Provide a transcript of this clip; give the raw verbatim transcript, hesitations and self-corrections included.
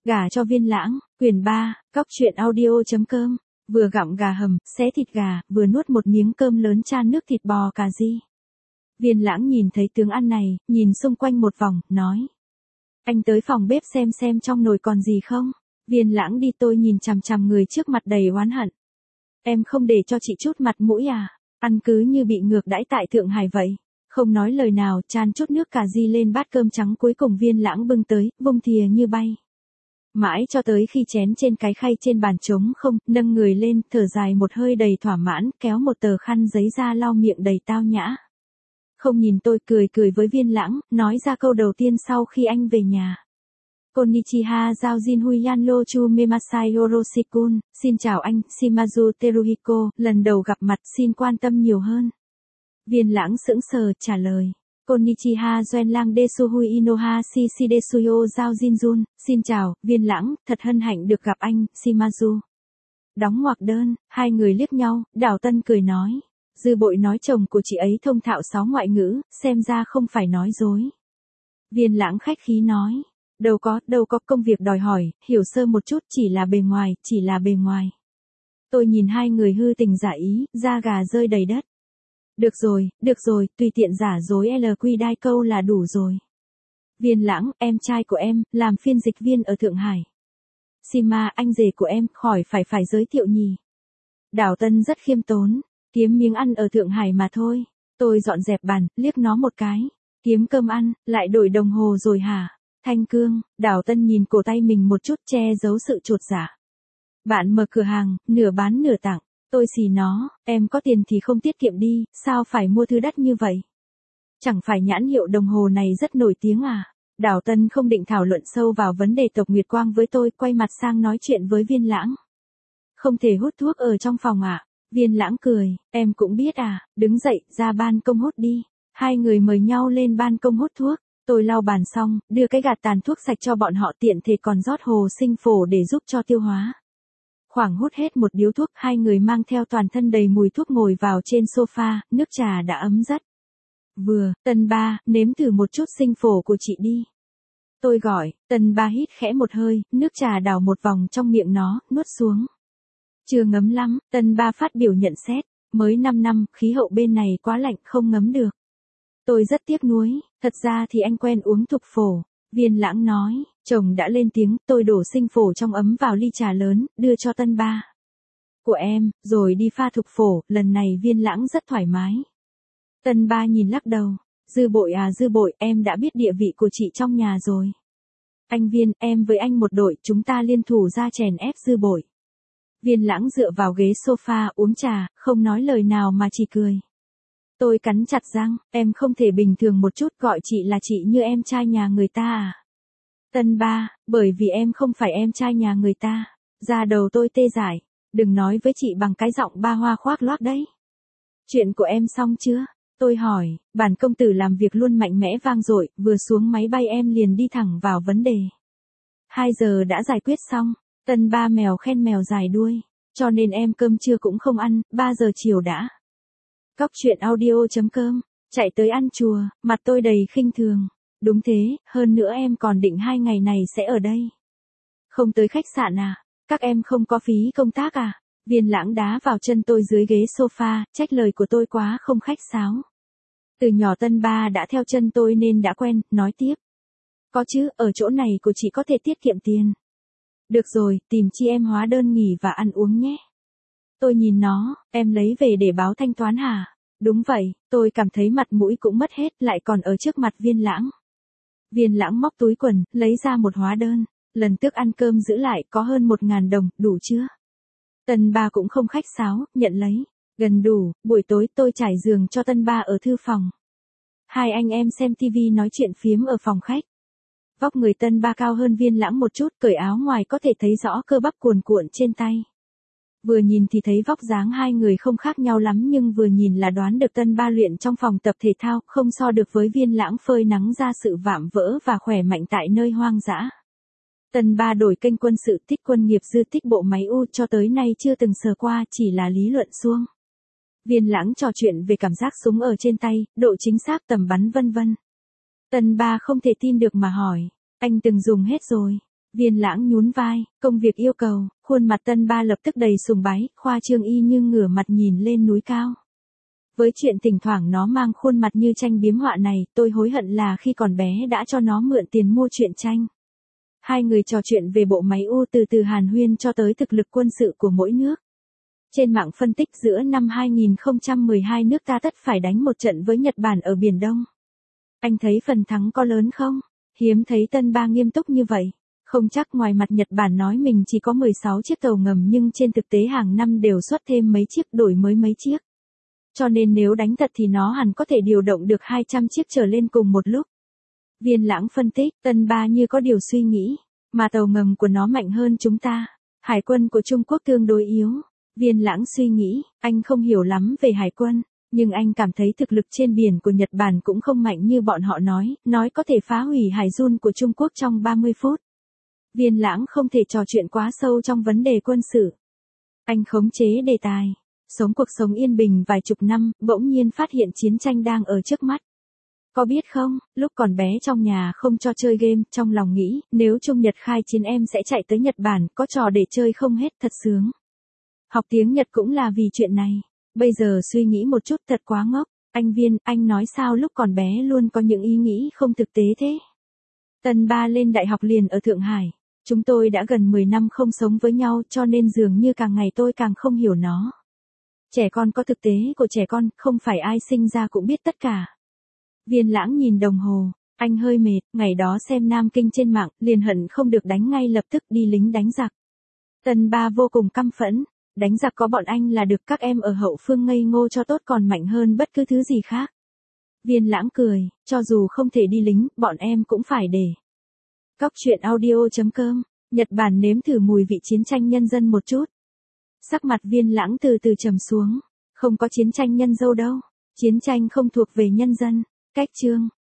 Gả cho Viên Lãng, quyển ba, cóc truyện audio.com, vừa gặm gà hầm, xé thịt gà, vừa nuốt một miếng cơm lớn chan nước thịt bò cà ri. Viên Lãng nhìn thấy tướng ăn này, nhìn xung quanh một vòng, nói. Anh tới phòng bếp xem xem trong nồi còn gì không? Viên Lãng đi, tôi nhìn chằm chằm người trước mặt đầy oán hận. Em không để cho chị chút mặt mũi à? Ăn cứ như bị ngược đãi tại Thượng Hải vậy. Không nói lời nào, chan chút nước cà ri lên bát cơm trắng cuối cùng Viên Lãng bưng tới, vung thìa như bay. Mãi cho tới khi chén trên cái khay trên bàn trống không, nâng người lên, thở dài một hơi đầy thỏa mãn, kéo một tờ khăn giấy ra lau miệng đầy tao nhã. Không nhìn tôi, cười cười với Viên Lãng, nói ra câu đầu tiên sau khi anh về nhà. Konnichiwa Giao Jin Huyan Lo Chu Memasai Yoroshikun, xin chào anh, Shimazu Teruhiko, lần đầu gặp mặt, xin quan tâm nhiều hơn. Viên Lãng sững sờ, trả lời. Konnichiwa Doen Lang Desuhui Inoha Shishi Desuyo Giao Jin Jun, xin chào, Viên Lãng, thật hân hạnh được gặp anh, Shimazu. Đóng ngoặc đơn, hai người liếc nhau, Đào Tân cười nói. Dư Bội nói chồng của chị ấy thông thạo sáu ngoại ngữ, xem ra không phải nói dối. Viên Lãng khách khí nói. Đâu có, đâu có, công việc đòi hỏi, hiểu sơ một chút, chỉ là bề ngoài, chỉ là bề ngoài. Tôi nhìn hai người hư tình giả ý, da gà rơi đầy đất. Được rồi, được rồi, tùy tiện giả dối L Q đai câu là đủ rồi. Viên Lãng, em trai của em, làm phiên dịch viên ở Thượng Hải. Sima, anh rể của em, khỏi phải phải giới thiệu nhỉ. Đào Tân rất khiêm tốn, kiếm miếng ăn ở Thượng Hải mà thôi. Tôi dọn dẹp bàn, liếc nó một cái. Kiếm cơm ăn, lại đổi đồng hồ rồi hả? Thanh Cương, Đào Tân nhìn cổ tay mình một chút che giấu sự chột dạ. Bạn mở cửa hàng, nửa bán nửa tặng. Tôi xì nó, em có tiền thì không tiết kiệm đi, sao phải mua thứ đắt như vậy? Chẳng phải nhãn hiệu đồng hồ này rất nổi tiếng à? Đào Tân không định thảo luận sâu vào vấn đề Tộc Nguyệt Quang với tôi, quay mặt sang nói chuyện với Viên Lãng. Không thể hút thuốc ở trong phòng à? Viên Lãng cười, em cũng biết à, đứng dậy, ra ban công hút đi. Hai người mời nhau lên ban công hút thuốc. Tôi lau bàn xong, đưa cái gạt tàn thuốc sạch cho bọn họ, tiện thể còn rót hồ sinh phổ để giúp cho tiêu hóa. Khoảng hút hết một điếu thuốc, hai người mang theo toàn thân đầy mùi thuốc ngồi vào trên sofa, nước trà đã ấm rất. Vừa, Tân Ba, nếm thử một chút sinh phổ của chị đi. Tôi gọi, Tân Ba hít khẽ một hơi, nước trà đảo một vòng trong miệng nó, nuốt xuống. Chưa ngấm lắm, Tân Ba phát biểu nhận xét, mới năm năm, khí hậu bên này quá lạnh, không ngấm được. Tôi rất tiếc nuối, thật ra thì anh quen uống thục phổ. Viên Lãng nói, chồng đã lên tiếng, tôi đổ sinh phổ trong ấm vào ly trà lớn, đưa cho Tân Ba. Của em, rồi đi pha thục phổ, lần này Viên Lãng rất thoải mái. Tân Ba nhìn lắc đầu, Dư Bội à Dư Bội, em đã biết địa vị của chị trong nhà rồi. Anh Viên, em với anh một đội, chúng ta liên thủ ra chèn ép Dư Bội. Viên Lãng dựa vào ghế sofa uống trà, không nói lời nào mà chỉ cười. Tôi cắn chặt răng, em không thể bình thường một chút gọi chị là chị như em trai nhà người ta à? Tân Ba, bởi vì em không phải em trai nhà người ta. Da đầu tôi tê dại, đừng nói với chị bằng cái giọng ba hoa khoác loác đấy. Chuyện của em xong chưa? Tôi hỏi, bản công tử làm việc luôn mạnh mẽ vang dội, vừa xuống máy bay em liền đi thẳng vào vấn đề. Hai giờ đã giải quyết xong, Tân Ba mèo khen mèo dài đuôi, cho nên em cơm trưa cũng không ăn, ba giờ chiều đã. Cóc truyện audio.com, chạy tới ăn chùa, mặt tôi đầy khinh thường. Đúng thế, hơn nữa em còn định hai ngày này sẽ ở đây. Không tới khách sạn à? Các em không có phí công tác à? Viên Lãng đá vào chân tôi dưới ghế sofa, trách lời của tôi quá không khách sáo. Từ nhỏ Tân Ba đã theo chân tôi nên đã quen, nói tiếp. Có chứ, ở chỗ này của chị có thể tiết kiệm tiền. Được rồi, tìm chi em hóa đơn nghỉ và ăn uống nhé. Tôi nhìn nó, em lấy về để báo thanh toán hả? Đúng vậy, tôi cảm thấy mặt mũi cũng mất hết, lại còn ở trước mặt Viên Lãng. Viên Lãng móc túi quần, lấy ra một hóa đơn, lần trước ăn cơm giữ lại có hơn một ngàn đồng, đủ chưa? Tân Ba cũng không khách sáo, nhận lấy, gần đủ, buổi tối tôi trải giường cho Tân Ba ở thư phòng. Hai anh em xem tivi nói chuyện phiếm ở phòng khách. Vóc người Tân Ba cao hơn Viên Lãng một chút, cởi áo ngoài có thể thấy rõ cơ bắp cuồn cuộn trên tay. Vừa nhìn thì thấy vóc dáng hai người không khác nhau lắm, nhưng vừa nhìn là đoán được Tân Ba luyện trong phòng tập thể thao, không so được với Viên Lãng phơi nắng ra sự vạm vỡ và khỏe mạnh tại nơi hoang dã. Tân Ba đổi kênh quân sự tích quân nghiệp dư tích bộ máy U cho tới nay chưa từng sờ qua, chỉ là lý luận suông. Viên Lãng trò chuyện về cảm giác súng ở trên tay, độ chính xác tầm bắn vân vân. Tân Ba không thể tin được mà hỏi, anh từng dùng hết rồi. Viên Lãng nhún vai, công việc yêu cầu, khuôn mặt Tân Ba lập tức đầy sùng bái, khoa trương y như ngửa mặt nhìn lên núi cao. Với chuyện thỉnh thoảng nó mang khuôn mặt như tranh biếm họa này, tôi hối hận là khi còn bé đã cho nó mượn tiền mua truyện tranh. Hai người trò chuyện về bộ máy U từ từ hàn huyên cho tới thực lực quân sự của mỗi nước. Trên mạng phân tích giữa năm hai không một hai nước ta tất phải đánh một trận với Nhật Bản ở Biển Đông. Anh thấy phần thắng có lớn không? Hiếm thấy Tân Ba nghiêm túc như vậy. Không chắc, ngoài mặt Nhật Bản nói mình chỉ có mười sáu chiếc tàu ngầm nhưng trên thực tế hàng năm đều xuất thêm mấy chiếc, đổi mới mấy chiếc. Cho nên nếu đánh thật thì nó hẳn có thể điều động được hai trăm chiếc trở lên cùng một lúc. Viên Lãng phân tích, Tân Ba như có điều suy nghĩ, mà tàu ngầm của nó mạnh hơn chúng ta. Hải quân của Trung Quốc tương đối yếu. Viên Lãng suy nghĩ, anh không hiểu lắm về hải quân, nhưng anh cảm thấy thực lực trên biển của Nhật Bản cũng không mạnh như bọn họ nói, nói có thể phá hủy hải dun của Trung Quốc trong ba mươi phút. Viên Lãng không thể trò chuyện quá sâu trong vấn đề quân sự. Anh khống chế đề tài, sống cuộc sống yên bình vài chục năm, bỗng nhiên phát hiện chiến tranh đang ở trước mắt. Có biết không, lúc còn bé trong nhà không cho chơi game, trong lòng nghĩ, nếu Trung Nhật khai chiến em sẽ chạy tới Nhật Bản, có trò để chơi không hết, thật sướng. Học tiếng Nhật cũng là vì chuyện này. Bây giờ suy nghĩ một chút thật quá ngốc. Anh Viên, anh nói sao lúc còn bé luôn có những ý nghĩ không thực tế thế? Tân Ba lên đại học liền ở Thượng Hải. Chúng tôi đã gần mười năm không sống với nhau cho nên dường như càng ngày tôi càng không hiểu nó. Trẻ con có thực tế của trẻ con, không phải ai sinh ra cũng biết tất cả. Viên Lãng nhìn đồng hồ, anh hơi mệt, ngày đó xem Nam Kinh trên mạng, liền hận không được đánh ngay lập tức đi lính đánh giặc. Tân Ba vô cùng căm phẫn, đánh giặc có bọn anh là được, các em ở hậu phương ngây ngô cho tốt còn mạnh hơn bất cứ thứ gì khác. Viên Lãng cười, cho dù không thể đi lính, bọn em cũng phải để. Cóc truyện audio chấm com, Nhật Bản nếm thử mùi vị chiến tranh nhân dân một chút. Sắc mặt Viên Lãng từ từ trầm xuống, không có chiến tranh nhân dâu đâu, chiến tranh không thuộc về nhân dân. Cách chương